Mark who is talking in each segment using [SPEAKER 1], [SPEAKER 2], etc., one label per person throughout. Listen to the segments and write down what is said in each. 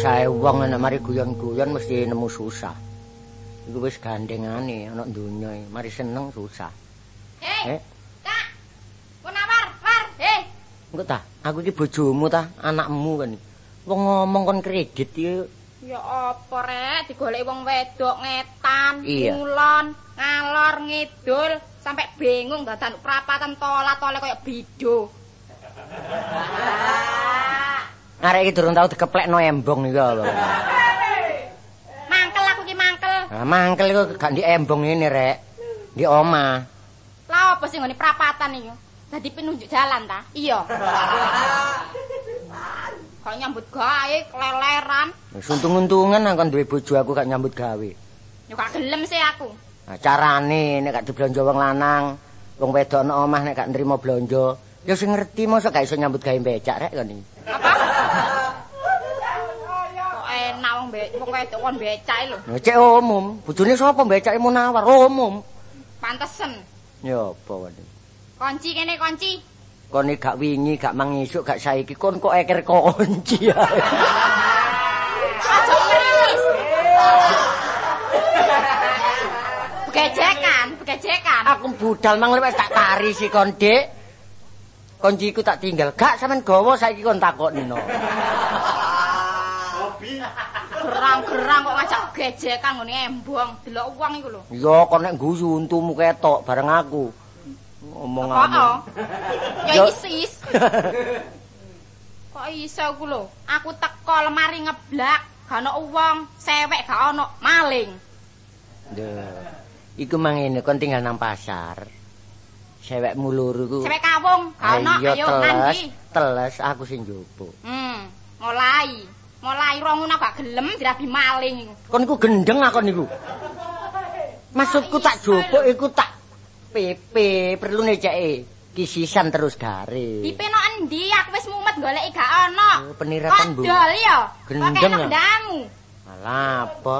[SPEAKER 1] biasae wong nek mari guyon-guyon mesti nemu susah. Iku wis gandengane ana donya, mari seneng susah.
[SPEAKER 2] Kak. Ku nawar, war.
[SPEAKER 1] Engko ta, aku iki bojomu ta, anakmu kan. Wong ngomong kon kredit iki.
[SPEAKER 2] Ya apa rek, digoleki wong wedok ngetan,
[SPEAKER 1] Iya.
[SPEAKER 2] ngulon, ngalor ngidul, sampai bingung dadan prapatan tolat-tole kaya bido.
[SPEAKER 1] Arek iki durung tau dikeplekno embong iki apa.
[SPEAKER 2] Mangkel aku ki mangkel.
[SPEAKER 1] Nah, mangkel iku gak ndek embong ngene rek. Di omah.
[SPEAKER 2] Lah apa sih ngene prapatan iki? Dadi penunjuk jalan ta? Iya. Kok nyambut gawe keleleran.
[SPEAKER 1] Wis untung-untungan aku duwe bojo aku gak nyambut gawe.
[SPEAKER 2] Ya gak gelem sih aku.
[SPEAKER 1] Nah, carane nek gak diblonjo wong lanang, wong wedok nang omah nek gak nrimo blonjo, ya sing ngerti mosok gak iso nyambut gawe becak rek kon iki.
[SPEAKER 2] Apa? Kok enak wong wedok kon becak lho.
[SPEAKER 1] Nah, cek umum, bojone sapa becake Munawar umum.
[SPEAKER 2] Pantesen.
[SPEAKER 1] Ya apa wae.
[SPEAKER 2] Kunci kene kunci.
[SPEAKER 1] Kon iki gak wingi, gak mangisuk, gak saiki kon kok eker kunci ae.
[SPEAKER 2] Aja ngeris. Begejekan.
[SPEAKER 1] Aku budal mang wis tak tari si kon, Dik. Kunciku tak tinggal. Gak sampean gawa saiki kon takokno.
[SPEAKER 2] Gerang-gerang kok ngajak gejekan ngene embong, delok wong iku lho.
[SPEAKER 1] Iya, kon nek guyu untumu ketok bareng aku. Ngomong-ngomong.
[SPEAKER 2] Ya isis. Kok iso ku lho? Aku teko lemari ngeblak, gak ono wong, sewek gak ono, maling.
[SPEAKER 1] Iku mang ngene kon tinggal nang pasar. Sewekmu loro iku.
[SPEAKER 2] Sewek kawung, gak ono, ayo nanti.
[SPEAKER 1] Teles aku sing njupuk.
[SPEAKER 2] Mulai ronguna gak gelem dirabi maling iku.
[SPEAKER 1] Kon iku gendeng aku niku. Maksudku tak jupuk iku tak PP perlu neceke kisisan terus garis.
[SPEAKER 2] Dipeno endi aku wis mumet goleki gak ono.
[SPEAKER 1] Peniratan Bu.
[SPEAKER 2] Kodol ya.
[SPEAKER 1] Gendeng ya.
[SPEAKER 2] Ndamu.
[SPEAKER 1] Alah apa?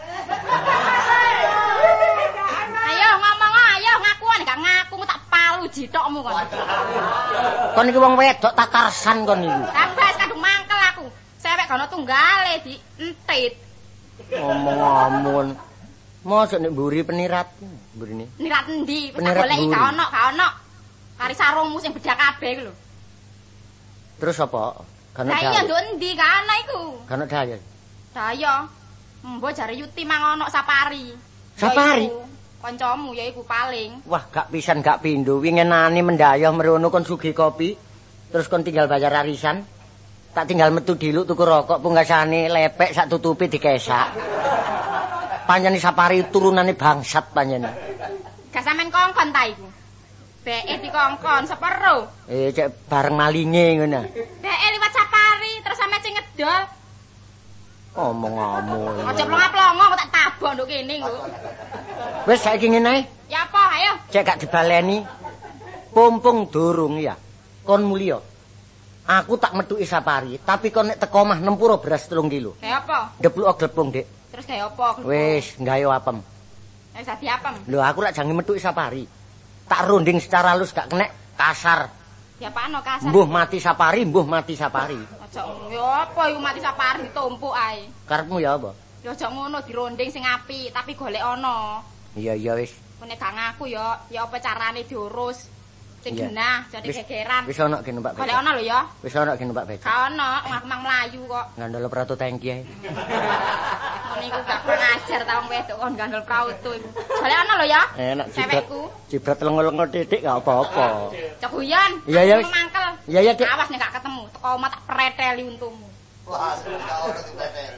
[SPEAKER 2] Ayo ngomong ayo ngakuan gak ngaku tak palu jitokmu kon.
[SPEAKER 1] Kon iki wong wedok tak karsan kon niku.
[SPEAKER 2] Tambas kadung mangkel aku. Sewek gak ono tunggale di entit.
[SPEAKER 1] Ngomong-ngomong. Mosok nek mburi penirat, mburine.
[SPEAKER 2] Nirat endi? Wis tak
[SPEAKER 1] Penirat
[SPEAKER 2] goleki
[SPEAKER 1] mburi.
[SPEAKER 2] gak ono. Kari sarungmu sing bedak kabeh iku lho.
[SPEAKER 1] Terus apa? Kan
[SPEAKER 2] Lah iya nduk endi gak ono iku.
[SPEAKER 1] Kan daya.
[SPEAKER 2] Daya. Mbok jare Yuti mang ono Sapari.
[SPEAKER 1] Sapari?
[SPEAKER 2] Kancamu ya iku paling.
[SPEAKER 1] Wah, gak pisan gak pindho. Wingenane mendayoh merono kon sugih kopi. Terus kon tinggal bayar arisan. Tak tinggal metu diluk tuku rokok pungkasane lepek sak tutupi dikesak. Panjane Sapari turunane bangsat panjane.
[SPEAKER 2] Gak sampean kongkon ta iku. Beke dikongkon sepero.
[SPEAKER 1] Cek bareng malinge ngono.
[SPEAKER 2] Beke liwat Sapari terus sampe sing ngedol.
[SPEAKER 1] Omong-omong.
[SPEAKER 2] Aja plongo-plongo kok tak tabok nduk kene lho.
[SPEAKER 1] Wis saiki ngene ae.
[SPEAKER 2] Ya apa ayo.
[SPEAKER 1] Cek gak dibaleni. Pumpung durung ya. Kon mulya. Aku tak metuki Sapari, tapi kon nek teko omah nempuro beras 3 kilo.
[SPEAKER 2] Kayak apa?
[SPEAKER 1] Depluk glepung, Dik.
[SPEAKER 2] Terus kayak apa?
[SPEAKER 1] Wis, nggayo apem.
[SPEAKER 2] Wis dadi apem.
[SPEAKER 1] Lho aku lak jange metuki Sapari. Tak runding secara halus gak kenek kasar.
[SPEAKER 2] Ya apaan kasar?
[SPEAKER 1] Mbuh mati Sapari, mbuh mati Sapari.
[SPEAKER 2] Aja ya apa iku mati Sapari ditumpuk ae.
[SPEAKER 1] Karepmu ya apa?
[SPEAKER 2] Ya aja ngono dironding sing apik, tapi golek ana.
[SPEAKER 1] Iya wis.
[SPEAKER 2] Nek gak ngaku ya apa carane diurus. Sing genah jadi gegeran.
[SPEAKER 1] Wis ana kene Mbak Becak.
[SPEAKER 2] Golek ana lho ya.
[SPEAKER 1] Wis ana kene Mbak Becak.
[SPEAKER 2] Gak ana, mang mlayu kok.
[SPEAKER 1] Ngandel prato tangki ae.
[SPEAKER 2] Ngono iku gak ngajar ta wong wedok kon gandol prauto iku. Golek ana lho ya.
[SPEAKER 1] Enak
[SPEAKER 2] cewekku.
[SPEAKER 1] Jibrat lengo-lengo titik gak apa-apa.
[SPEAKER 2] Ceguyan.
[SPEAKER 1] Iya ya wis.
[SPEAKER 2] Mangkel.
[SPEAKER 1] Iya ya Dik.
[SPEAKER 2] Awas nek gak ketemu, teko omah tak preteli untumu.
[SPEAKER 3] Wah, gak ono dipreteli.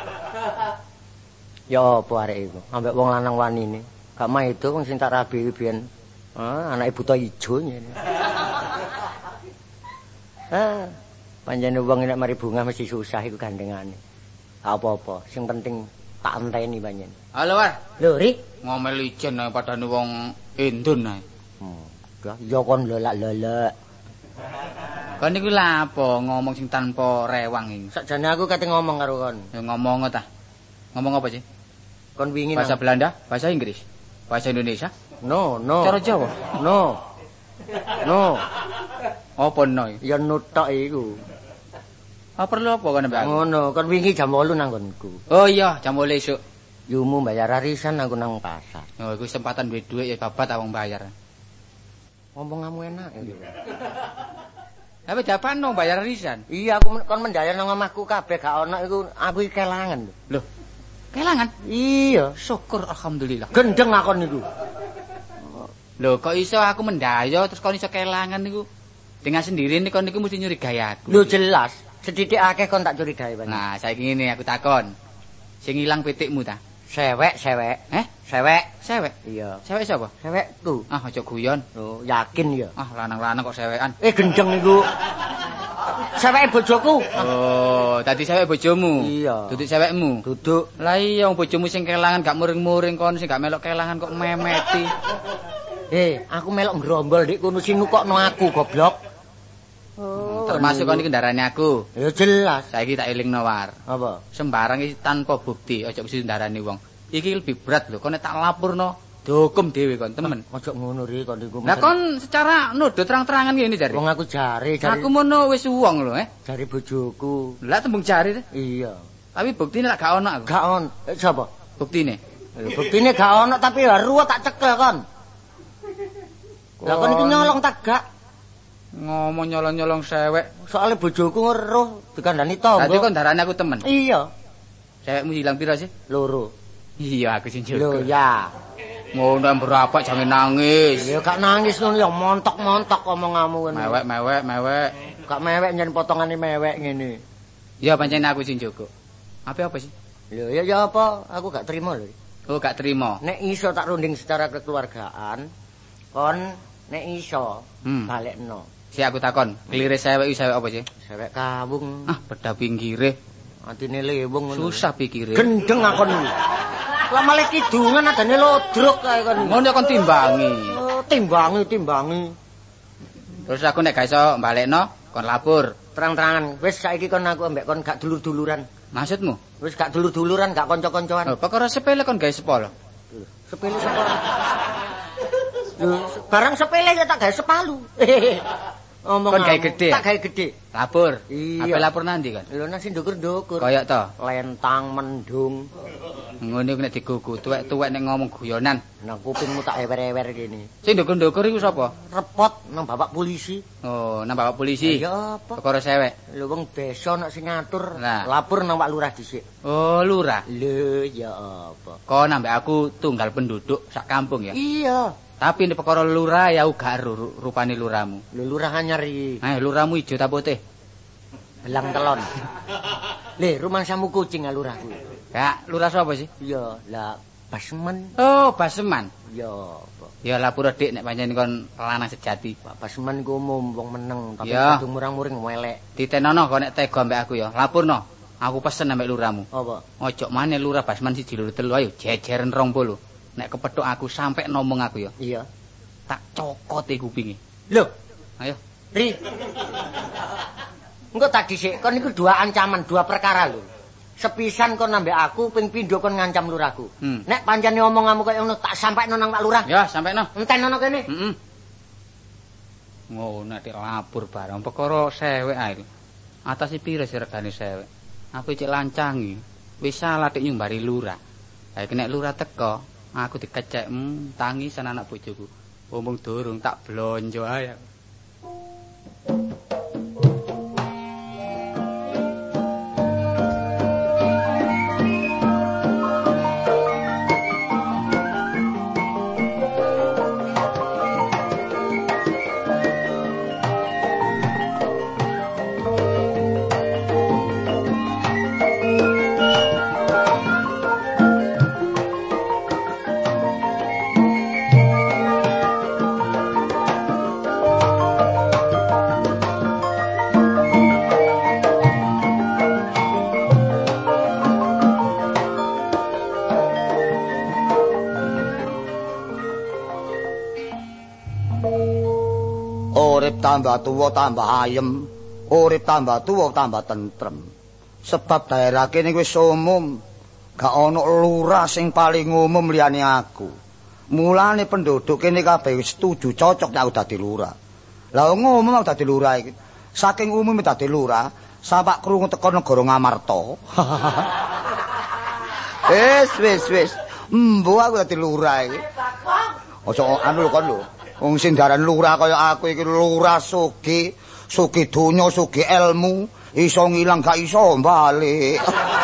[SPEAKER 1] Ya apa arek iku? Ambek wong lanang wanine. Gak mah itu wong sing tak rabi biyen. Anake buta ijo nyene. Panjane wong nek mari bunga mesti susah iku gandengane. Apa-apa, sing penting tak enteni panjen.
[SPEAKER 4] Halo, War.
[SPEAKER 1] Lho, Rik,
[SPEAKER 4] Ngomel ijen ae padane wong Endun ae.
[SPEAKER 1] Ya kon lelak-lelak.
[SPEAKER 4] Kon niku lha apa ngomong sing tanpa rewang iki?
[SPEAKER 1] Sakjane aku kate ngomong karo kon.
[SPEAKER 4] Ya ngomong ta. Ngomong apa sih?
[SPEAKER 1] Kon wingi
[SPEAKER 4] Bahasa Belanda, bahasa Inggris, bahasa Indonesia?
[SPEAKER 1] No.
[SPEAKER 4] Cara Jawa?
[SPEAKER 1] No.
[SPEAKER 4] Apa no?
[SPEAKER 1] Ya nutok iku.
[SPEAKER 4] Oh, perlu apa kon mbak?
[SPEAKER 1] Ngono, kon wingi jam 8 nang nggonku.
[SPEAKER 4] Oh iya, jam 8 esuk.
[SPEAKER 1] Yumu bayar arisan aku nang pasar.
[SPEAKER 4] Oh, iku kesempatan duwe dhuwit ya babat awang bayar.
[SPEAKER 1] Ngomong kamu enak ya.
[SPEAKER 4] Apa japano bayar arisan?
[SPEAKER 1] Iya, aku kon mendayar nang omahku kabeh gak ono iku aku iki kelangan lho.
[SPEAKER 4] Loh. Kelangan?
[SPEAKER 1] Iya,
[SPEAKER 4] Syukur alhamdulillah.
[SPEAKER 1] gendeng akon niku.
[SPEAKER 4] Loh, kok iso aku mendayo terus kon iso kelangan niku? Dengan sendiri nih kon niku mesti nyurigai aku.
[SPEAKER 1] Lho jelas, sedidik akeh kon tak curigai banget.
[SPEAKER 4] Nah, saiki ngene aku takon. Sing ilang pitikmu ta?
[SPEAKER 1] Sewek. Sewek.
[SPEAKER 4] Sewek.
[SPEAKER 1] Iya.
[SPEAKER 4] Sewek sapa?
[SPEAKER 1] Sewekku.
[SPEAKER 4] Ah, aja guyon.
[SPEAKER 1] Oh, yakin ya.
[SPEAKER 4] Ah, lanang-lanang kok sewekan.
[SPEAKER 1] Gendeng niku. Seweke bojoku.
[SPEAKER 4] Oh, tadi sewek bojomu.
[SPEAKER 1] Iya.
[SPEAKER 4] Duduk sewekmu.
[SPEAKER 1] Duduk.
[SPEAKER 4] Lah iya wong bojomu sing kelangan gak muring-muring kon sing gak melok kelangan kok memeti.
[SPEAKER 1] Aku melok ngrombol dik kono sing nukokno aku goblok. Oh,
[SPEAKER 4] Termasuk kon iki kendarane aku.
[SPEAKER 1] Ya jelas.
[SPEAKER 4] Saiki tak elingno war.
[SPEAKER 1] Apa?
[SPEAKER 4] Sembarang iki tanpa bukti, aja mesti ndarani wong. Iki lebih berat lho, kon nek tak lapurno dihukum dhewe kon, temen.
[SPEAKER 1] Ojo ngono ri kon iku.
[SPEAKER 4] Lah kon secara nuduh terang-terangan ngene jare.
[SPEAKER 1] Wong aku jare.
[SPEAKER 4] Aku mono wis wong lho,
[SPEAKER 1] Jare bojoku.
[SPEAKER 4] Lah tembung jare.
[SPEAKER 1] Iya.
[SPEAKER 4] Tapi buktine lak gak ono aku.
[SPEAKER 1] Gak on. Sapa?
[SPEAKER 4] Buktine.
[SPEAKER 1] Buktine gak ono tapi ya ruwet tak cekel kon. Lah kon iki nyolong tak gak?
[SPEAKER 4] Ngomong nyolong-nyolong sewek.
[SPEAKER 1] Soale bojoku ngeruh dikandani tangga.
[SPEAKER 4] Dadi kon darane aku temen.
[SPEAKER 1] Iya.
[SPEAKER 4] Sewekmu hilang pira sih?
[SPEAKER 1] Loro.
[SPEAKER 4] Iya, aku sing
[SPEAKER 1] Lho
[SPEAKER 4] jaga.
[SPEAKER 1] ya.
[SPEAKER 4] Ngono berapa jangan nangis.
[SPEAKER 1] Ya gak nangis ngono ya montok-montok omonganmu ngono.
[SPEAKER 4] Mewek.
[SPEAKER 1] Gak mewek nyen potongane mewek ngene.
[SPEAKER 4] Ya pancen aku sing jaga. Apa sih?
[SPEAKER 1] Lho ya apa? Aku gak terima lho.
[SPEAKER 4] Oh, gak terima.
[SPEAKER 1] Nek iso tak runding secara kekeluargaan, kon nek iso balekno.
[SPEAKER 4] Si aku takon, kelire sewek iki sewek apa sih?
[SPEAKER 1] Sewek kawung.
[SPEAKER 4] Ah, beda pinggire.
[SPEAKER 1] Atine lewung ngono.
[SPEAKER 4] Susah pikire.
[SPEAKER 1] Gendeng akon. Lah malah kidungan adane lodrok kae kon.
[SPEAKER 4] Ngono kon timbangi.
[SPEAKER 1] Oh, timbangi.
[SPEAKER 4] Terus aku nek gak iso balekno, kon lapor.
[SPEAKER 1] Terang-terangan, wis saiki kon aku ambek kon gak dulur-duluran.
[SPEAKER 4] Maksudmu?
[SPEAKER 1] Wis gak dulur-duluran, gak kanca-kancoan.
[SPEAKER 4] Oh, perkara sepele kon gawe sepolo.
[SPEAKER 1] Sepele sepalo. Lho, barang sepele ya tak gawe sepalu. Omong
[SPEAKER 4] Kon gawe gede.
[SPEAKER 1] Tak gawe gede.
[SPEAKER 4] Lapor.
[SPEAKER 1] Iya.
[SPEAKER 4] Apa lapor nanti kan?
[SPEAKER 1] Lho nang sing ndukur-ndukur.
[SPEAKER 4] Kayak to.
[SPEAKER 1] Lentang mendung.
[SPEAKER 4] Ngono nek digugu tuwek-tuwek nek ngomong guyonan.
[SPEAKER 1] Nang kupingmu tak ewer-ewer kene.
[SPEAKER 4] Sing ndukur-ndukur iku sapa?
[SPEAKER 1] Repot nang bapak polisi.
[SPEAKER 4] Oh, nang bapak polisi.
[SPEAKER 1] Ya apa?
[SPEAKER 4] Perkara sewek.
[SPEAKER 1] Lho wong desa nek sing ngatur,
[SPEAKER 4] Nah.
[SPEAKER 1] lapor nang Pak Lurah dhisik.
[SPEAKER 4] Oh, lurah.
[SPEAKER 1] Lho ya apa?
[SPEAKER 4] Kok nambah aku tunggal penduduk sak kampung ya.
[SPEAKER 1] Iya.
[SPEAKER 4] Tapi nek perkara lurah ya uga rupane lurahmu.
[SPEAKER 1] Lho lurah anyar iki.
[SPEAKER 4] Lurahmu ijo ta putih?
[SPEAKER 1] Belang telon. Le, rumah samu kucing lurah kuwi.
[SPEAKER 4] Ya, lurah sapa sih?
[SPEAKER 1] Iya, lah Basmen.
[SPEAKER 4] Oh, Baseman.
[SPEAKER 1] Ya apa?
[SPEAKER 4] Ya lapur dik nek pancen kon lanang sejati.
[SPEAKER 1] Pak Basmen ku umum wong meneng, tapi
[SPEAKER 4] Ya.
[SPEAKER 1] kadung murang-muring welek.
[SPEAKER 4] Ditenono kok nek tega mbek aku ya. Lapurno. Aku pesen ambek lurahmu.
[SPEAKER 1] Apa?
[SPEAKER 4] Ojo maneh lurah Basman siji loro telu ayo jejeren 20. Nek kepethuk aku sampe ngomong aku ya.
[SPEAKER 1] Iya.
[SPEAKER 4] Tak cokote kupinge.
[SPEAKER 1] Lho,
[SPEAKER 4] Ayo.
[SPEAKER 1] Ri. Engko tak dhisik, kon iku dua ancaman, dua perkara lho. Sepisan kon ambek aku, ping pindho kon ngancam lurahku. Nek pancene omonganmu kaya ngono, tak sampekno nang Pak Lurah.
[SPEAKER 4] Ya, sampekno.
[SPEAKER 1] Entenono kene.
[SPEAKER 4] Heeh. Ngono nek lapor barang perkara sewek ae. Atase pira sih regane sewek? Aku cek lancangi. Wis salah dik nyumbari lurah. Lah iki nek lurah teko, aku dikecek, tangisan anak bojoku. Omong durung tak blonjo ae.
[SPEAKER 3] Urip tambah tuwa tambah ayem, urip tambah tuwa tambah tentrem. Sebab daerah kene wis umum, gak ana lurah sing paling umum liyane aku. Mulane penduduk kene kabeh wis setuju cocok nek aku dadi lurah. Lah ngomong aku dadi lurah iki. Saking umume dadi lurah, sampak krungu teko negara Ngamarta. Wis. Embo aku dadi lurah iki. Aja anu lho kon lho. Wong sing daran lurah kaya aku iki lurah sugih donya, sugih ilmu, iso ngilang gak iso bali.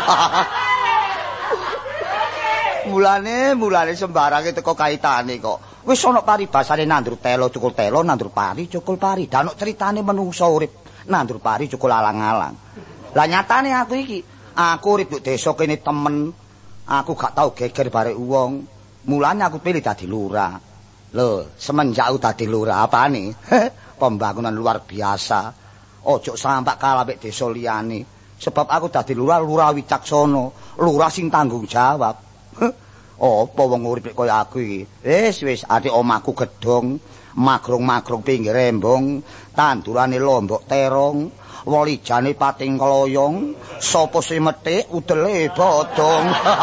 [SPEAKER 3] Mulane sembarange teko kaitane kok. Wis ana paribasane nandur telo cukul telo, nandur pari cukul pari. Dan critane menungsa urip nandur pari cukul alang-alang. Lah nyatane aku iki, aku urip di desa kene temen. Aku gak tau geger barek wong. Mulane aku pilih dadi lurah. Lho, semenjak dadi lurah apane? Pembangunan luar biasa. Ojo sampak kalah mek desa liyane. Sebab aku dadi lurah wicaksana, lurah sing tanggung jawab. Apa wong urip kaya aku iki? Wis ati omahku gedhong, magrung-magrung pinggir rembong, tandurane lombok terong, walijane pating kloyong, sapa sing methik udele bodong.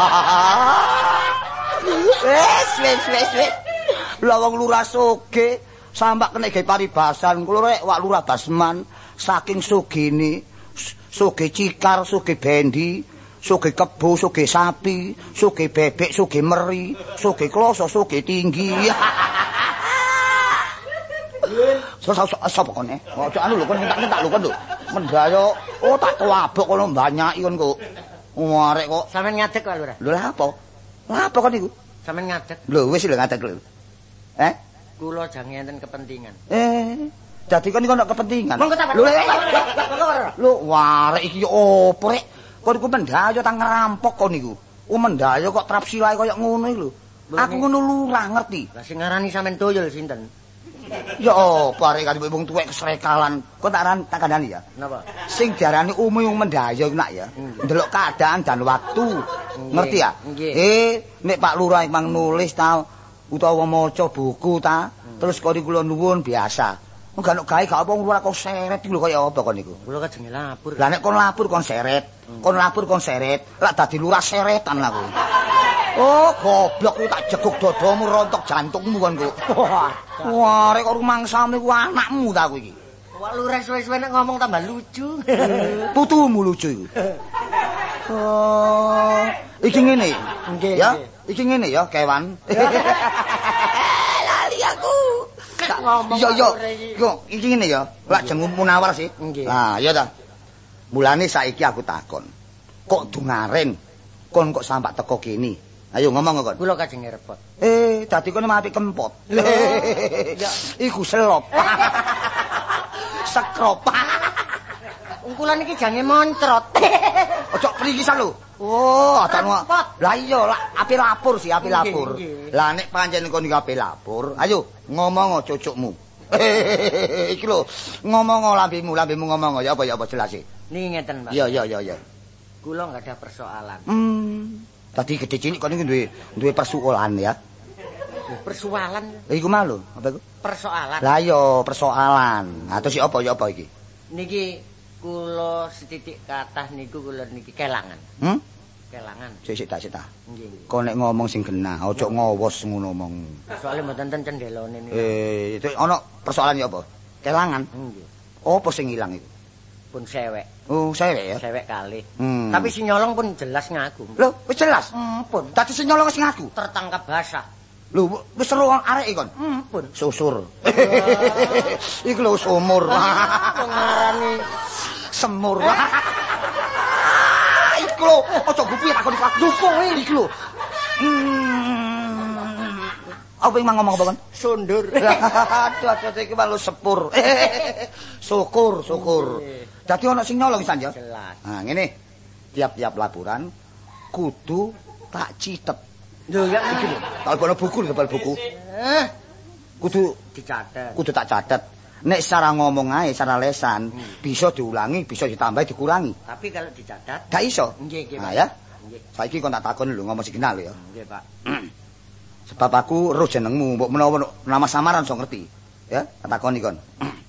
[SPEAKER 3] Wis. Lah wong lurah sugih sampak kena gawe paribasan, kula rek wak lurah Basman saking sugine, sugih cikar, sugih bendi, sugih kebo, sugih sapi, sugih bebek, sugih meri, sugih kloso, sugih tinggi. Sapa kene? Ojo anu lho kon entak-entak lho kon lho. Mendayo, tak tuwabok kono mbanyaki kon kok. Arek kok
[SPEAKER 1] sampean ngadeg kok lho.
[SPEAKER 3] Lho lha apa? Lha apa kon niku?
[SPEAKER 1] Sampean ngadeg.
[SPEAKER 3] Lho wis lho ngadeg lho.
[SPEAKER 1] Kula jang enten kepentingan.
[SPEAKER 3] Dadi kon niku ana kepentingan. Lho arek iki opo rek? Kon iku mendayo tang ngerampok kon niku. Mendayo kok trap silae kaya ngono iki lho. Aku ngono lurah ngerti.
[SPEAKER 1] Lah sing ngarani sampean toyol sinten?
[SPEAKER 3] Ya apa arek kan wong tuwek kesrekalan. Kok tak kandhani ya.
[SPEAKER 1] Napa?
[SPEAKER 3] Sing diarani umum mendayo nak ya. Ndelok keadaan dan waktu. Ngerti ya? Nek Pak Lurah mang nulis ta utawa maca buku ta, terus kok kula nuwun biasa. Enggak nek gawe gak apa lurah kok seret iki lho kaya apa kon niku.
[SPEAKER 1] Kula kajenge lapur.
[SPEAKER 3] Lah nek kon lapur kon seret. Kon lapur kon seret, lak dadi lurah seretan aku. Oh, goblok ku tak jeguk dadamu rontok jantungmu kon kok. Wah, rek kok rumangsamu iku anakmu ta aku iki.
[SPEAKER 1] Wak lurah suwe-suwe nek ngomong tambah lucu.
[SPEAKER 3] Putumu lucu iku. Oh, iki ngene. Ya, iki ngene ya, kewan. Lali aku. Yo, iki ngene ya. Lak jeneng Munawar sih. Nah, ya ta. Mulane saiki aku takon. Kok dungaren? Kon kok sampak teko kene? Ayo ngomong kon.
[SPEAKER 1] Kula kajenge repot.
[SPEAKER 3] Dadi kono mati kempot. Ya, iku selop. Sekrop.
[SPEAKER 1] Ungkulan iki jange moncrot.
[SPEAKER 3] Ojo prigisan lho. Oh, atane. Lah iya, ape lapur sih, ape lapur. Lah nek pancen kon iki ape lapur, ayo ngomong cucukmu. Iki lho, ngomong lambemu ngomong ya apa jelas sih.
[SPEAKER 1] Niki ngeten, Pak.
[SPEAKER 3] Iya.
[SPEAKER 1] Kula enggak ada persoalan.
[SPEAKER 3] Tadi gede cilik kon iki duwe persoalan ya.
[SPEAKER 1] Persoalan.
[SPEAKER 3] Iku malu, apa iku?
[SPEAKER 1] Persoalan.
[SPEAKER 3] Lah iya, persoalan. Nah, terus apa iki?
[SPEAKER 1] Niki kula setitik kathah niku kula niki kelangan. Kelangan.
[SPEAKER 3] Sik tak.
[SPEAKER 1] Nggih.
[SPEAKER 3] Kok nek ngomong sing genah, aja ngowos ngono omong.
[SPEAKER 1] Soale mboten ten cendelone niku.
[SPEAKER 3] Itu ana persoalan ya apa? Kelangan.
[SPEAKER 1] Nggih.
[SPEAKER 3] Apa sing ilang iku?
[SPEAKER 1] Pun sewek.
[SPEAKER 3] Oh, sewek ya.
[SPEAKER 1] Sewek kalih. Tapi si nyolong pun jelas ngaku.
[SPEAKER 3] Lho, wis jelas.
[SPEAKER 1] Pun.
[SPEAKER 3] Dadi sing nyolong sing ngaku.
[SPEAKER 1] Tertangkap basah.
[SPEAKER 3] Lho, wis seru arek kon.
[SPEAKER 1] Pun.
[SPEAKER 3] Susur. Iku lho sumur.
[SPEAKER 1] Ngarani
[SPEAKER 3] semur. Iku lho, aja gupi takon lupa iki lho. Apa yang ngomong apa kon?
[SPEAKER 1] Sundur.
[SPEAKER 3] Aduh iki malu sepur. Syukur. Dadi ana sing nyolong san ya.
[SPEAKER 1] Jelas.
[SPEAKER 3] Nah, ngene. Tiap-tiap laporan kudu tak citet.
[SPEAKER 1] Lho ya
[SPEAKER 3] iki lho. Tak ono buku lho, buku. Kudu
[SPEAKER 1] dicatet.
[SPEAKER 3] Kudu tak catet. Nek secara ngomong ae, secara lesan, bisa diulangi, bisa ditambah, dikurangi.
[SPEAKER 1] Tapi kalau dicatat,
[SPEAKER 3] gak iso.
[SPEAKER 1] Nggih,
[SPEAKER 3] Nah ya.
[SPEAKER 1] Nggih.
[SPEAKER 3] Saiki kon tak takon lho ngomong sing kenal lho ya.
[SPEAKER 1] Nggih, Pak.
[SPEAKER 3] Sebab aku roh jenengmu, mbok menawa nama samaran iso ngerti. Ya, tak takoni kon.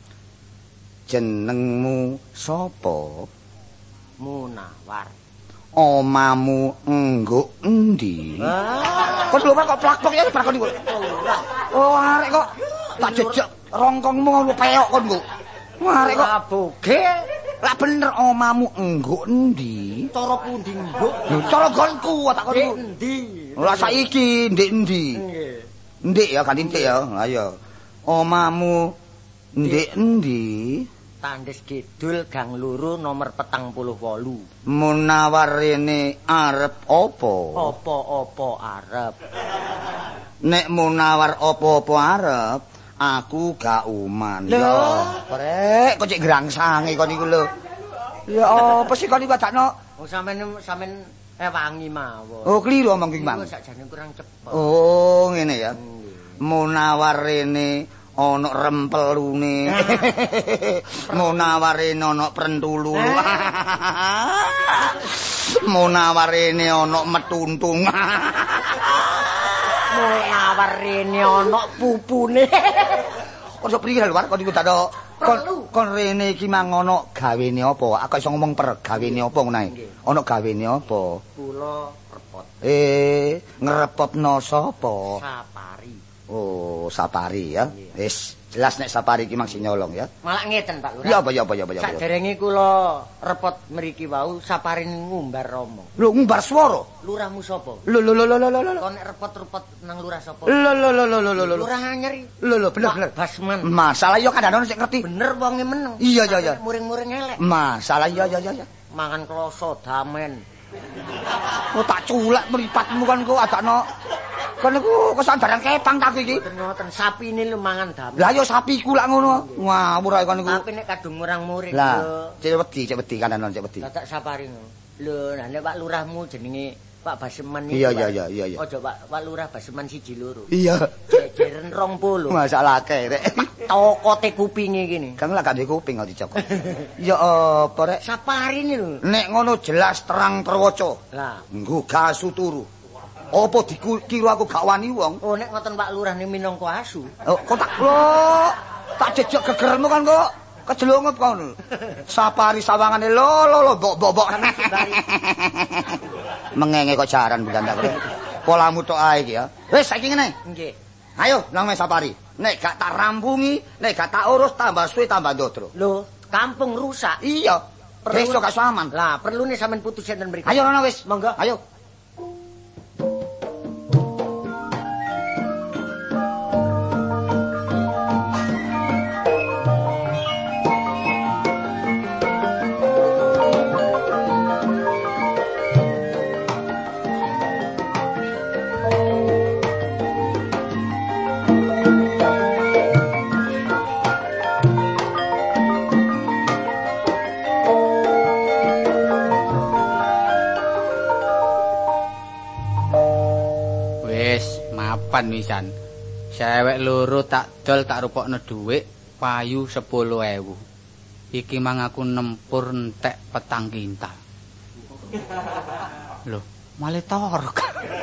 [SPEAKER 3] Jenengmu sapa?
[SPEAKER 1] Munawar.
[SPEAKER 3] Omamu enggo endi? Kon lho kok plak-plak ya takoni kok. Oh, arek kok tak jejak rongkongmu ngono peok kon kok. Arek kok
[SPEAKER 1] aboge.
[SPEAKER 3] Lah bener omamu enggo endi?
[SPEAKER 1] Cara pundi nggo?
[SPEAKER 3] Lho cara gonku tak kono.
[SPEAKER 1] Endi?
[SPEAKER 3] Lah saiki ndek endi?
[SPEAKER 1] Nggih.
[SPEAKER 3] Ndik ya ganti ndik ya. Ayo. Omamu ndek endi?
[SPEAKER 1] Tandes Kidul Gang Loro nomor 48.
[SPEAKER 3] Munawar rene arep apa?
[SPEAKER 1] Apa-apa arep.
[SPEAKER 3] Nek munawar apa-apa arep, aku gak uman. Ya, Rek, kok cek grangsange kon iku lho. Ya apa sih kon iku adakno?
[SPEAKER 1] Oh sampean wangi mawon.
[SPEAKER 3] Oh, kliru omong ki, Mang.
[SPEAKER 1] Sakjane kurang cepet.
[SPEAKER 3] Oh, ngene ya. Munawar rene ana rempelune. Munawar rene ana prentulu. Munawar rene ana metuntung.
[SPEAKER 1] Munawar rene ana pupune.
[SPEAKER 3] Kok iso priye luar kok iku dakno kon rene iki mang ana gawene apa? Aku iso ngomong per gawene apa ngono ae. Ana gawene apa?
[SPEAKER 1] Kula repot.
[SPEAKER 3] Ngrepotno sapa?
[SPEAKER 1] Sapari.
[SPEAKER 3] Oh, Sapari ya. Wis jelas nek Sapari iki mang sing nyolong ya.
[SPEAKER 1] Malah ngeten Pak Lurah.
[SPEAKER 3] Ya apa.
[SPEAKER 1] Saderenge kula repot mriki wau Sapari ngumbar Rama.
[SPEAKER 3] Lho ngumbar swara.
[SPEAKER 1] Lurahmu sapa?
[SPEAKER 3] Lho.
[SPEAKER 1] Kok nek repot-repot nang lurah sapa?
[SPEAKER 3] Lho.
[SPEAKER 1] Lurah anyar.
[SPEAKER 3] Lho bener.
[SPEAKER 1] Basman.
[SPEAKER 3] Masalah yo kadang-kadang sing ngerti.
[SPEAKER 1] Bener wonge meneng.
[SPEAKER 3] Iya.
[SPEAKER 1] Muring-muring elek.
[SPEAKER 3] Masalah iya.
[SPEAKER 1] Mangan kloso damen.
[SPEAKER 3] Oh tak culak mripatmu kan kok adakno. Kon niku kesandaran kepang tak iki.
[SPEAKER 1] Ngoten sapine lho mangan damen.
[SPEAKER 3] Lah yo sapiku lak ngono. Ngawur ae kon niku.
[SPEAKER 1] Tapi nek kadung muring-muring
[SPEAKER 3] Lah, cek wedi kanan cek wedi.
[SPEAKER 1] tak sapari ngono. Lho, nek Pak Lurahmu jenenge Pak Baseman
[SPEAKER 3] Iya.
[SPEAKER 1] Ojo Pak Lurah Baseman 1 2.
[SPEAKER 3] Iya.
[SPEAKER 1] Jeren 20.
[SPEAKER 3] Masalah akeh rek.
[SPEAKER 1] Tokote kupinge kene.
[SPEAKER 3] Kang lak gak duwe kuping kok dicokot. Ya apa rek?
[SPEAKER 1] Sapari ini lho.
[SPEAKER 3] Nek ngono jelas terang terwaca.
[SPEAKER 1] Lah,
[SPEAKER 3] Nggo gasu turu. Apa dikira aku gak wani wong?
[SPEAKER 1] oh nek ngoten Pak Lurah ni minangka asu.
[SPEAKER 3] Oh, kok tak jejak gegermu kan kok kejelungup kon. Sapari sawangane lolo bok-bok. Mengenge kok jaran bukan tak. Polamu tok ae iki ya. Wis saiki ngene.
[SPEAKER 1] Nggih.
[SPEAKER 3] Ayo nang Sapari. Nek gak tak rampungi, nek gak tak urus tambah suwe tambah ndodro.
[SPEAKER 1] Lho, kampung rusak.
[SPEAKER 3] Iya. Besok gak aman.
[SPEAKER 1] Lah, perlune sampean putus enten mriki.
[SPEAKER 3] Ayo rono wis.
[SPEAKER 1] Monggo.
[SPEAKER 3] Ayo.
[SPEAKER 4] Mapan wisan. Cewek loro tak dol tak rupokno dhuwit payu 10.000. Iki mang aku nempur entek 4 kintal. Loh, malah torok.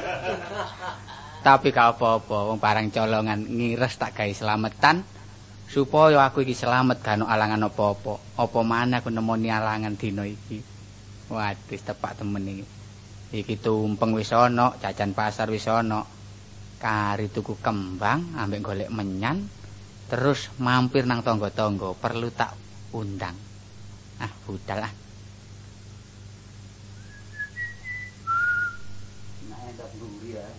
[SPEAKER 4] Tapi gak apa-apa, wong barang colongan ngires tak gawe slametan supaya aku iki slamet gak ono alangan apa-apa. Apa maneh aku nemoni alangan dina iki. Waduh, tepak temen iki. Iki tumpeng wis ana, jajan pasar wis ana. Kari tuku kembang ambek golek menyan terus mampir nang tangga-tangga perlu tak undang. Ah, budal ah. Nah, endak mburi ya.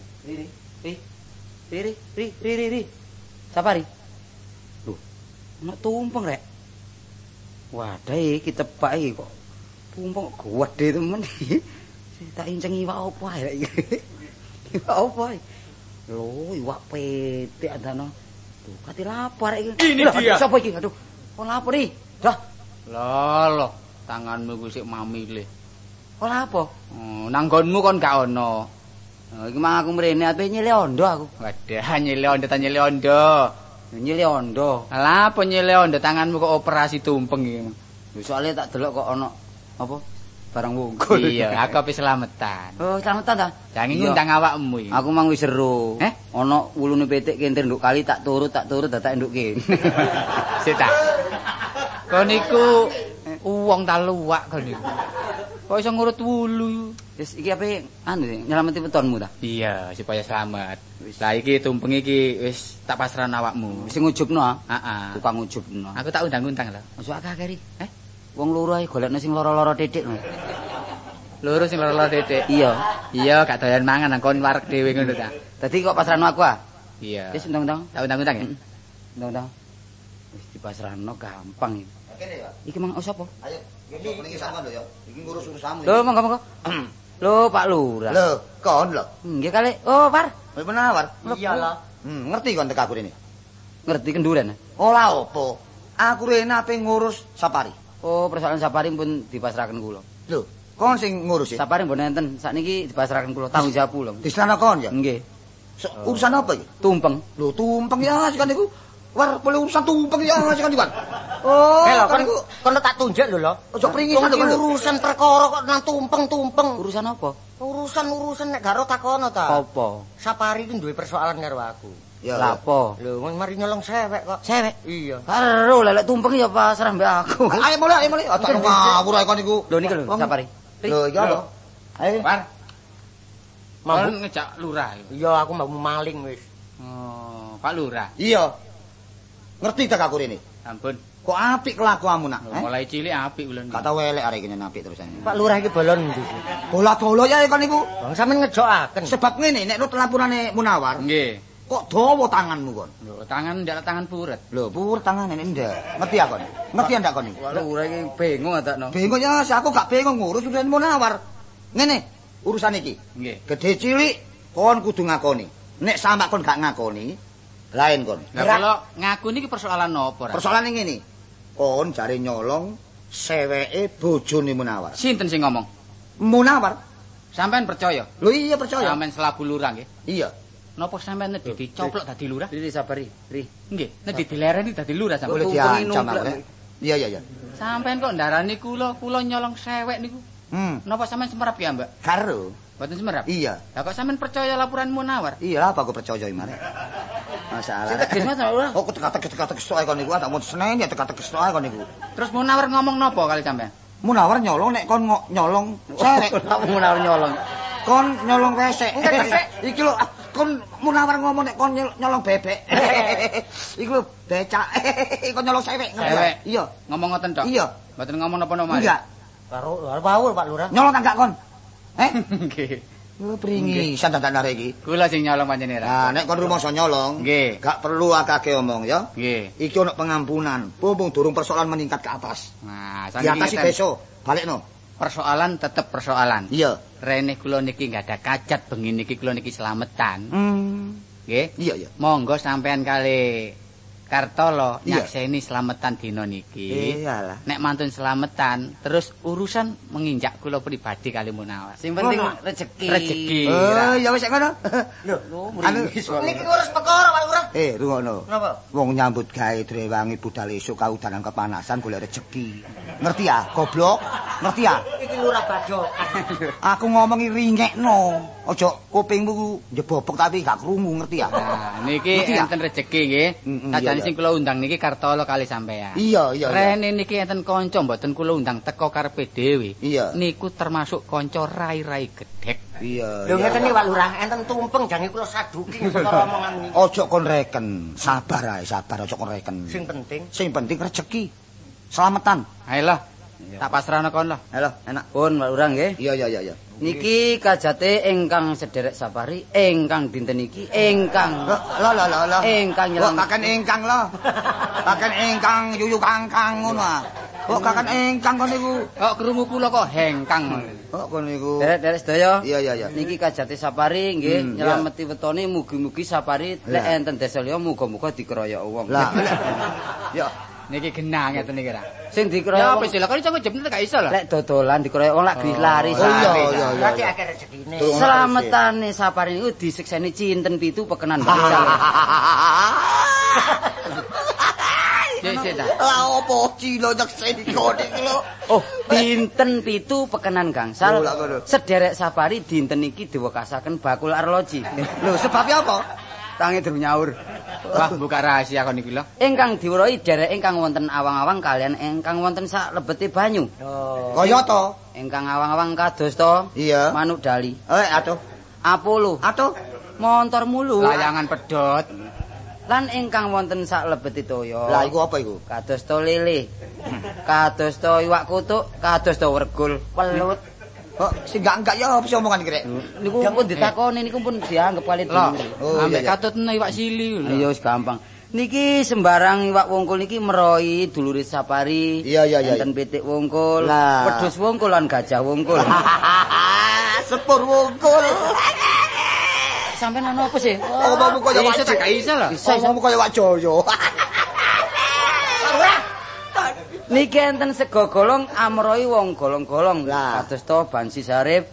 [SPEAKER 4] Ri. Sapari. Loh, nek tumpeng rek. Wadah iki tepak iki kok. Tumpeng gede temen iki. Tak incengi iwak apa ae iki. Iwak apa ae? Loh, iwak petik adano. Tuh, kati lapar iki.
[SPEAKER 5] Ini dia.
[SPEAKER 4] Sapa iki? Aduh. Kok lapar iki? Dah. Lho, tanganmu ku sik mamile. Kok lapo? Nang nggonmu kon gak ono. Iki mang aku mrene ape nyile ondo aku. Wadah, nyile ondo ta nyile ondo. Nyile ondo. Lah apa nyile ondo tanganmu kok operasi tumpeng iki. Soale tak delok kok ono apa? Barang wungkul. Iya, aku ape slametan. Oh, slametan ta? Jangan ngundang awakmu iki. Aku mang wis seru. Ana wulune petik kentir nduk kali tak turut dadak nduk kene. Sik ta. Kon niku wong ta luwak kon niku. Kok iso ngurut wulu. Wis iki ape anu nyelameti wetonmu ta? Iya, supaya selamat. Lah iki tumpeng iki wis tak pasrahno awakmu. Sing ngujubno, heeh. Tukang ngujubno. Aku tak undang-undang lho. Masuk akeh keri.
[SPEAKER 5] Wong loro ae golekne sing lara-lara titik.
[SPEAKER 4] Loro sing lara titik.
[SPEAKER 5] Iya.
[SPEAKER 4] Iya, gak doyan mangan nang kon wareg dhewe ngono ta.
[SPEAKER 5] Dadi kok pasrahno aku ah?
[SPEAKER 4] Iya.
[SPEAKER 5] Wis ndang-ndang.
[SPEAKER 4] Tak undang-undang ya.
[SPEAKER 5] Ndang-ndang. Wis dipasrahno gampang iki.
[SPEAKER 3] Kene ya.
[SPEAKER 5] Iki mang sapa?
[SPEAKER 3] Ayo, iki sampean lho ya. Iki ngurus urusanmu.
[SPEAKER 5] Lho, monggo-monggo. Lho, Pak Lurah.
[SPEAKER 3] Lho, kon lho.
[SPEAKER 5] Nggih kali. Oh, Par.
[SPEAKER 3] Kowe penawar.
[SPEAKER 1] Iya lah.
[SPEAKER 3] Ngerti kon tek aku rene.
[SPEAKER 5] Ngerti kenduren.
[SPEAKER 3] Ora apa. Aku rene ape ngurus Sapari.
[SPEAKER 5] Oh, persoalan Sapari pun dipasrahaken kula.
[SPEAKER 3] Lho, kon sing ngurus ya.
[SPEAKER 5] Sapari mboten enten. Sakniki dipasrahaken kula tanggung jawab kula.
[SPEAKER 3] Disana kon ya.
[SPEAKER 5] Nggih.
[SPEAKER 3] Urusan apa iki?
[SPEAKER 5] Tumpeng.
[SPEAKER 3] Lho, tumpeng ya kan niku. War boleh urusan tumpeng ya kan niku. Oh,
[SPEAKER 1] Lho,
[SPEAKER 3] kan niku
[SPEAKER 1] kon tak tunjuk lho.
[SPEAKER 3] ojo pringisan
[SPEAKER 1] Iki
[SPEAKER 3] lho.
[SPEAKER 1] urusan perkara kok nang tumpeng-tumpeng.
[SPEAKER 5] Urusan apa?
[SPEAKER 1] Urusan nek garo takono ta.
[SPEAKER 5] Apa?
[SPEAKER 1] Sapari iki duwe persoalan karo aku.
[SPEAKER 3] Ya.
[SPEAKER 5] Lapo?
[SPEAKER 1] Lho, mari nyolong sewek kok.
[SPEAKER 5] Sewek.
[SPEAKER 1] Iya.
[SPEAKER 5] Karo lelek tumpeng ya pasrah mbek aku.
[SPEAKER 3] Ayo mulai, ayo mulai. Tak ngawur ae kon niku.
[SPEAKER 5] Lho niki lho, Sapari.
[SPEAKER 3] Lho, iya lho. Ayo.
[SPEAKER 4] Par.
[SPEAKER 1] Mau
[SPEAKER 4] Kon ngejak lurah.
[SPEAKER 1] iya aku mau maling wis.
[SPEAKER 4] Oh, Pak Lurah.
[SPEAKER 3] Iya. Ngerti tak aku rene?
[SPEAKER 4] Ampun.
[SPEAKER 3] Kok apik kelakuanmu nak?
[SPEAKER 4] Mulai cilik apik ulun.
[SPEAKER 3] Gak tau elek arek iki apik terus.
[SPEAKER 1] Pak Lurah iki bolon ndi sih?
[SPEAKER 3] Bola-bola ya kon niku.
[SPEAKER 1] Bang sampean ngejokaken.
[SPEAKER 3] Sebab ngene nek nurut laporane Munawar,
[SPEAKER 4] Nggih.
[SPEAKER 3] kok dawa tanganmu kon.
[SPEAKER 4] Lho, tangan ndak tangan puret.
[SPEAKER 3] Lho, pur tangane nek ndak. Ngerti ya kon? Ngerti ndak kon niku?
[SPEAKER 5] Pak Lurah iki bingung adakno.
[SPEAKER 3] Bingung ya, aku gak bingung ngurus urusan Munawar. Ngene, urusan iki.
[SPEAKER 4] Nggih.
[SPEAKER 3] Gede cilik kon kudu ngakoni. Nek sampe kon gak ngakoni, lain kon.
[SPEAKER 4] Lah kalau ngaku niki persoalan apa, Ra?
[SPEAKER 3] Persoalan ngene. Kon jare nyolong seweke bojone Munawar.
[SPEAKER 4] Sinten sing ngomong?
[SPEAKER 3] Munawar.
[SPEAKER 4] Sampean percaya?
[SPEAKER 3] Lho iya percaya.
[SPEAKER 4] Sampean selaku lurah nggih.
[SPEAKER 3] Iya.
[SPEAKER 4] Napa sampean nedhi dicoplok dadi lurah?
[SPEAKER 5] Riri Sapari. Ri.
[SPEAKER 4] Nggih, nedhi dilereni dadi lurah sampean.
[SPEAKER 3] Boleh
[SPEAKER 5] tumpengi
[SPEAKER 3] diancam
[SPEAKER 5] numplak.
[SPEAKER 3] aku. Iya iya iya.
[SPEAKER 4] Sampean kok ndarani kula nyolong sewek niku. Napa sampean semerap ya, Mbak?
[SPEAKER 3] Karo.
[SPEAKER 4] Mboten semerap?
[SPEAKER 3] Iya.
[SPEAKER 4] Lah kok sampean percaya laporan Munawar?
[SPEAKER 3] Iya apa aku percaya iki mare. Masalah.
[SPEAKER 5] Teges Mas Lurah.
[SPEAKER 3] Oh, teka-teka soal kon niku, tak mau senen ya teka-teka soal kon niku.
[SPEAKER 4] Terus Munawar ngomong napa kali sampean?
[SPEAKER 3] Munawar nyolong nek kon nyolong serek.
[SPEAKER 5] Kamu Munawar nyolong.
[SPEAKER 3] Kon nyolong resek. Iki lho kon Munawar ngomong nek kon nyolong bebek. Iku lho becak. Kon nyolong sewek.
[SPEAKER 4] Sewek.
[SPEAKER 3] Iya.
[SPEAKER 4] Ngomong ngoten tok?
[SPEAKER 3] Iya.
[SPEAKER 4] Mboten ngomong napa-napa.
[SPEAKER 3] Enggak.
[SPEAKER 1] Karo wawul Pak Lurah.
[SPEAKER 3] Nyolong tak gak kon?
[SPEAKER 4] Nggih.
[SPEAKER 3] Lu pringisan tak narek iki.
[SPEAKER 4] Kula sing nyolong panjenengan.
[SPEAKER 3] Nah, nek kon rumangsa nyolong,
[SPEAKER 4] Nggih.
[SPEAKER 3] gak perlu akeh omong ya.
[SPEAKER 4] Nggih.
[SPEAKER 3] Iki ono pengampunan. Mumpung durung persoalan meningkat ke atas.
[SPEAKER 4] Nah,
[SPEAKER 3] Di atas iki besok balikno.
[SPEAKER 4] persoalan tetep persoalan.
[SPEAKER 3] Iya.
[SPEAKER 4] Rene kula niki nggak ada kacat bengi niki kula niki slametan. Nggih.
[SPEAKER 3] Iya iya.
[SPEAKER 4] Monggo sampean kali Kartolo
[SPEAKER 3] Iya.
[SPEAKER 4] nyakseni slametan dina niki.
[SPEAKER 3] Iyalah.
[SPEAKER 4] Nek mantun slametan, terus urusan menginjak kula pribadi kali Munawar.
[SPEAKER 5] Sing penting
[SPEAKER 3] Ngono.
[SPEAKER 5] rezeki.
[SPEAKER 4] Rezeki.
[SPEAKER 3] Oh, ya wis ngono.
[SPEAKER 5] Lho,
[SPEAKER 3] Anu,
[SPEAKER 1] Niki ngurus perkara Pak Lurah.
[SPEAKER 3] rungokno.
[SPEAKER 1] Napa?
[SPEAKER 3] Wong nyambut gawe drewangi budal esuk kaudanan kepanasan golek rezeki. Ngerti ya, goblok? Ngerti ya?
[SPEAKER 1] Iki Lurah Bajokan.
[SPEAKER 3] Aku ngomongi ringekno. Aja kupingmu njebobok tapi gak krungu, ngerti ya?
[SPEAKER 4] Nah, niki
[SPEAKER 3] Ngerti ya?
[SPEAKER 4] enten rezeki nggih. Kadang
[SPEAKER 3] iya.
[SPEAKER 4] sing kula undang niki Kartolo kali sampean.
[SPEAKER 3] Iya, iya, iya.
[SPEAKER 4] Rene niki enten kanca mboten kula undang teko karepe dhewe.
[SPEAKER 3] Iya.
[SPEAKER 4] Niku termasuk kanca rai-rai gedhek.
[SPEAKER 3] Iya.
[SPEAKER 1] Lho ngeten iki Pak Lurah, enten tumpeng jange kula saduki perkara omongan niki.
[SPEAKER 3] Ojo kon reken, sabar ae, sabar ojo kon reken.
[SPEAKER 1] Sing penting
[SPEAKER 3] Sing penting rezeki. Slametan.
[SPEAKER 4] Ayo lah. Tak pasrahno kon lah.
[SPEAKER 3] Halo, enak.
[SPEAKER 5] Pun Pak Lurah nggih.
[SPEAKER 3] Iya, iya, iya, iya.
[SPEAKER 5] Niki kajate ingkang sederek Sapari, ingkang dinten iki ingkang
[SPEAKER 3] Lah.
[SPEAKER 5] ingkang
[SPEAKER 3] Kok
[SPEAKER 5] nyelam.
[SPEAKER 3] kaken ingkang lho. Kaken ingkang yuyu kangkang ngono ah. Kok kaken ingkang kon niku.
[SPEAKER 4] Kok krungu kula kok hengkang.
[SPEAKER 3] Kok kon niku.
[SPEAKER 5] Derek sedaya.
[SPEAKER 3] Iya, iya, iya.
[SPEAKER 5] Niki kajate Sapari nggih nyelameti wetone mugi-mugi Sapari lek
[SPEAKER 3] Lah.
[SPEAKER 5] enten desa liya muga-muga dikeroyok wong.
[SPEAKER 3] Lah. Ya.
[SPEAKER 4] Niki genah ngeten niki ra.
[SPEAKER 5] Sing
[SPEAKER 4] Ya
[SPEAKER 5] dikeroyok
[SPEAKER 4] apa
[SPEAKER 5] wong
[SPEAKER 4] sih lah kok iso ngejebne gak iso lah.
[SPEAKER 5] lek dodolan dikeroyok wong lak bis lari.
[SPEAKER 3] Oh iya, iya, iya.
[SPEAKER 1] berarti akeh rezekine.
[SPEAKER 3] Tuh.
[SPEAKER 5] Selamatane Sapari niku disikseni cinten 7 pekenan bangsa.
[SPEAKER 4] Sik dah.
[SPEAKER 3] Lah opo cilo nyekseni kon iki lho.
[SPEAKER 5] Oh, dinten 7 pekenan gangsal.
[SPEAKER 3] Oh, lah ngono.
[SPEAKER 5] Sederek Sapari dinten iki diwekasaken bakul arloji.
[SPEAKER 3] Lho sebabnya apa?
[SPEAKER 5] Tangi durung nyaur.
[SPEAKER 4] Wah, buka rahasia kon iki lho.
[SPEAKER 5] Ingkang diwerohi derek ingkang wonten awang-awang kalian ingkang wonten sak lebete banyu.
[SPEAKER 3] Kaya to.
[SPEAKER 5] Ingkang awang-awang kados to.
[SPEAKER 3] Iya.
[SPEAKER 5] Manuk Dali.
[SPEAKER 3] Atuh.
[SPEAKER 5] Apollo.
[SPEAKER 3] Atuh.
[SPEAKER 5] Montor mulu.
[SPEAKER 4] Layangan pedhot.
[SPEAKER 5] Lan ingkang wonten sak lebeti toya.
[SPEAKER 3] Lah iku apa iku?
[SPEAKER 5] Kados to lele. Kados to iwak kutuk, kados to wergul, welut.
[SPEAKER 3] Kok sing enggak ya apa sih omongan iki rek?
[SPEAKER 5] Niku pun ditakoni niku pun dianggep kali dulur.
[SPEAKER 3] Oh
[SPEAKER 4] Ambek
[SPEAKER 3] iya.
[SPEAKER 4] katutna iwak sili lho.
[SPEAKER 5] Ya wis gampang. Niki sembarang iwak wungkul niki meroi dulure Sapari.
[SPEAKER 3] Iya.
[SPEAKER 5] Enten pitik wungkul,
[SPEAKER 3] Lah.
[SPEAKER 5] wedhus wungkul lan gajah wungkul.
[SPEAKER 3] Sepur wungkul.
[SPEAKER 5] Sampeyan ana apa sih?
[SPEAKER 3] Omongmu koyo wak
[SPEAKER 4] Iso tak gak iso lho.
[SPEAKER 3] Omongmu koyo wak Joyo.
[SPEAKER 5] Niki enten sego golong amroi wong golong-golong.
[SPEAKER 3] Lah.
[SPEAKER 5] Kados to Bansi Sarip.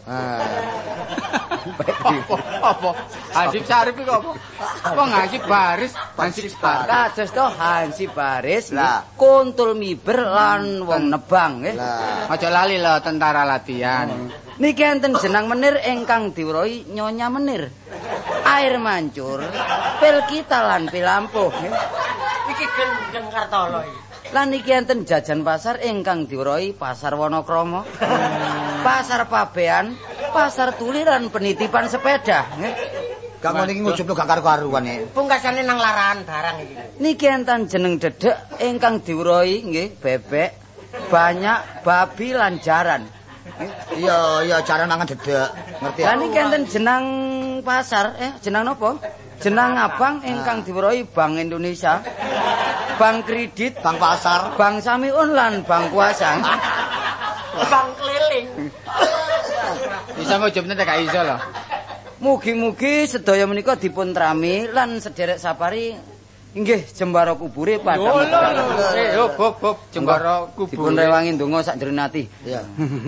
[SPEAKER 4] Apa? Hansip Sarip iku apa? Apa Hansip Baris? Hansip Baris.
[SPEAKER 5] Kados to Hansi Baris,
[SPEAKER 3] Lah.
[SPEAKER 5] Kuntul Miber lan wong Nebang nggih.
[SPEAKER 3] Lah.
[SPEAKER 4] Aja lali lho tentara latihan.
[SPEAKER 5] Niki enten jenang menir ingkang diwerohi Nyonya Menir. Air mancur, pil kita lan pilampuh.
[SPEAKER 1] Iki gendeng Kartolo iki.
[SPEAKER 5] Lan niki enten jajan pasar ingkang diwerohi Pasar Wonokrama. Pasar Pabean, Pasar Tuli lan penitipan sepeda, nggih.
[SPEAKER 3] Gak ngono iki ngujubno gak karo-karuan iki.
[SPEAKER 1] Pungkasane nang larahan barang iki.
[SPEAKER 5] Niki enten jeneng dedek ingkang diwerohi nggih bebek, banyak, babi lan jaran.
[SPEAKER 3] Iya, cara mangan dedek. Ngerti
[SPEAKER 5] Lah
[SPEAKER 3] ya?
[SPEAKER 5] niki enten jenang pasar, jenang napa? Jenang abang ingkang diwerohi Bank Indonesia, Bank Kredit,
[SPEAKER 3] Bang pasar.
[SPEAKER 5] Bank Samiun lan Bank Kuasa.
[SPEAKER 1] Bang keliling.
[SPEAKER 4] Bisa ngujubne tak gak iso lho.
[SPEAKER 5] Mugi-mugi sedaya menika dipun trami lan sederek Sapari inggih jembara kubure padhang.
[SPEAKER 4] Bob, jembara
[SPEAKER 5] Dipun
[SPEAKER 4] kubur.
[SPEAKER 5] rewangi ndonga sak jroning ati.
[SPEAKER 3] Iya.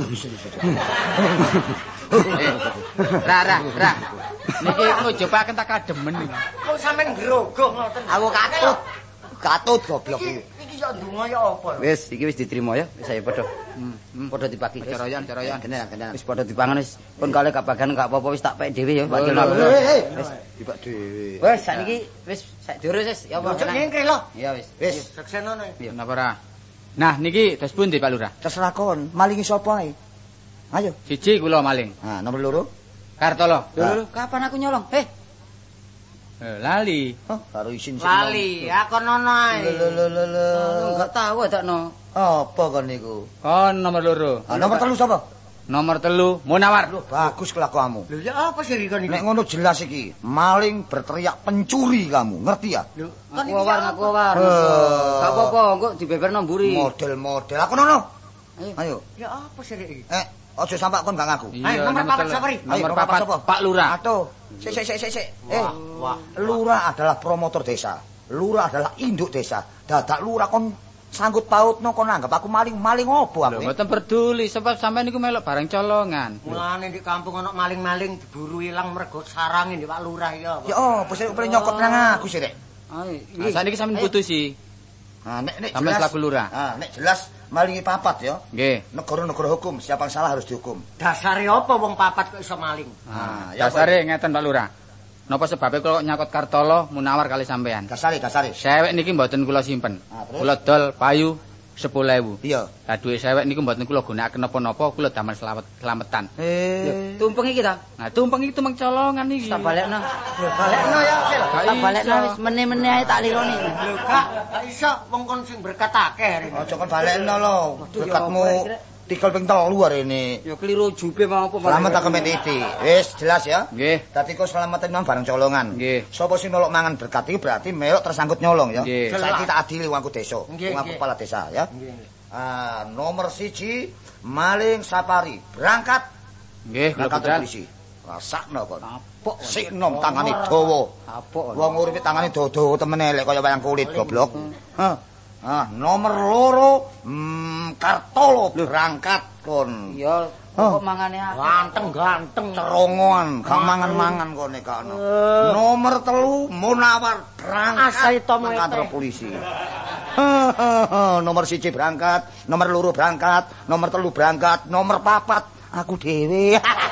[SPEAKER 4] Ra. Niki ngujubaken tak kademen iki.
[SPEAKER 1] Kok sampean grogoh ngoten.
[SPEAKER 3] Aku katut. Katut goblok iki.
[SPEAKER 1] Iki yo ndonga ya apa lho.
[SPEAKER 5] Wis iki wis diterima ya, wis ayo padha. Padha dipaki.
[SPEAKER 4] Ceroyan.
[SPEAKER 3] Generan.
[SPEAKER 5] Wis padha dipangan wis. Pun kale kabagan gak apa-apa wis tak pek dhewe ya, Pak
[SPEAKER 4] Oh,
[SPEAKER 5] Jono.
[SPEAKER 3] Hei. Dibak dhewe.
[SPEAKER 5] Wis sakniki wis sak diurus wis ya apa.
[SPEAKER 1] Ojo nyengkre lho.
[SPEAKER 5] Ya wis.
[SPEAKER 3] Wis,
[SPEAKER 1] Seksenono.
[SPEAKER 4] Napa ora? Nah, niki dos pundi Pak Lurah?
[SPEAKER 3] terserah kon. Malingi sapa ae? Ayo.
[SPEAKER 4] Siji kula maling.
[SPEAKER 3] Nah, nomor loro.
[SPEAKER 4] Kartolo.
[SPEAKER 5] Lho, kapan aku nyolong?
[SPEAKER 4] Lali.
[SPEAKER 3] Oh, karo isin sing.
[SPEAKER 1] Lali, aku nono ae.
[SPEAKER 5] Enggak tahu adakno.
[SPEAKER 3] Apa kon niku?
[SPEAKER 4] Kon nomor loro.
[SPEAKER 3] Ah, nomor 3 sapa?
[SPEAKER 4] Nomor 3 Munawar.
[SPEAKER 3] Loh, bagus kelakuanmu.
[SPEAKER 1] Lho ya apa sih kon iki?
[SPEAKER 3] Nek ngono jelas iki, maling berteriak pencuri kamu, ngerti ya?
[SPEAKER 1] Lho,
[SPEAKER 5] Aku war. Gak apa-apa, kok dibeberno mburi.
[SPEAKER 3] Model-model. Aku nono. Ayo.
[SPEAKER 1] Ya apa sih iki?
[SPEAKER 3] Ojo sampak kon gak ngaku.
[SPEAKER 1] Ayo, nomor papat
[SPEAKER 4] telu.
[SPEAKER 1] Sapari.
[SPEAKER 4] Nomor
[SPEAKER 3] Ayo, papat
[SPEAKER 4] 4
[SPEAKER 3] sapa?
[SPEAKER 4] Pak Lurah.
[SPEAKER 3] Atuh. Sik.
[SPEAKER 1] Wah.
[SPEAKER 3] Lurah adalah promotor desa. Lurah adalah induk desa. Dadak lurah kon sanggut pautno kon anggap aku maling opo
[SPEAKER 4] Lho,
[SPEAKER 3] aku?
[SPEAKER 4] mboten peduli sebab sampean niku melok barang colongan.
[SPEAKER 1] Mulane di kampung ana maling-maling diburu ilang mergo sarange di Pak Lurah ya.
[SPEAKER 3] Ya opo sih pengen nyokot nang aku sih, Rek.
[SPEAKER 5] Ayo,
[SPEAKER 4] Nah, saniki sampean putusi.
[SPEAKER 3] Nah, nek
[SPEAKER 4] Sampeyan
[SPEAKER 3] jelas
[SPEAKER 4] selaku lurah.
[SPEAKER 3] Nah, nek jelas malingi papat ya.
[SPEAKER 4] Nggih.
[SPEAKER 3] Negara-negara hukum, siapa yang salah harus dihukum.
[SPEAKER 1] Dasare apa wong papat kok iso maling?
[SPEAKER 3] Nah, ya
[SPEAKER 4] Dasare ngeten Pak Lurah. Napa sebabe kula nyakot Kartolo Munawar kali sampean?
[SPEAKER 3] Dasare.
[SPEAKER 4] Sewek niki mboten kula simpen.
[SPEAKER 3] Ah, terus?
[SPEAKER 4] Kula dol payu 10.000.
[SPEAKER 3] Iya.
[SPEAKER 4] Lah dhuwit sewek niku mboten kula gunakaken napa-napa, kula damel slametan.
[SPEAKER 5] tumpeng iki ta?
[SPEAKER 4] Nah, tumpeng iki tumeng colongan iki.
[SPEAKER 5] Tak balekno.
[SPEAKER 1] Balekno ya, Sil.
[SPEAKER 5] Tak balekno wis meneh-meneh ae tak lironi.
[SPEAKER 1] Lho, gak iso wong kon sing berkat akeh rene.
[SPEAKER 3] Ojo kon balekno lho. Berkatmu tikel ping 3 arene.
[SPEAKER 5] Ya keliru jube mau apa.
[SPEAKER 3] Selamat tak kemet iki. Wis jelas ya.
[SPEAKER 4] Nggih.
[SPEAKER 3] Dadi kok slametan nang bareng colongan.
[SPEAKER 4] Nggih.
[SPEAKER 3] Sapa sing nolok mangan berkat iki berarti melok tersangkut nyolong ya.
[SPEAKER 4] Nggih.
[SPEAKER 3] Saiki tak adili wong aku desa,
[SPEAKER 1] Nggih,
[SPEAKER 3] wong aku
[SPEAKER 1] nggih.
[SPEAKER 3] kepala desa ya. Nomor 1 maling Sapari berangkat
[SPEAKER 4] Nggih, kula
[SPEAKER 3] berangkat
[SPEAKER 4] budal.
[SPEAKER 3] polisi. Rasakno kon.
[SPEAKER 5] Apok.
[SPEAKER 3] Sik nom tangane dawa.
[SPEAKER 5] Apok.
[SPEAKER 3] Wong urip tangane dawa-dawa temen elek kaya wayang kulit goblok. Nomor 2 Kartolo berangkat kon.
[SPEAKER 5] Iya, kok mangane akeh.
[SPEAKER 1] Ganteng-ganteng.
[SPEAKER 3] Terongoan, gak mangan-mangan kone kana. Nomor 3 Munawar berangkat
[SPEAKER 1] Asai tomo
[SPEAKER 3] nang
[SPEAKER 1] ete.
[SPEAKER 3] kantor polisi. Nomor 1 berangkat, nomor 2 berangkat, nomor 3 berangkat, nomor 4 aku dhewe.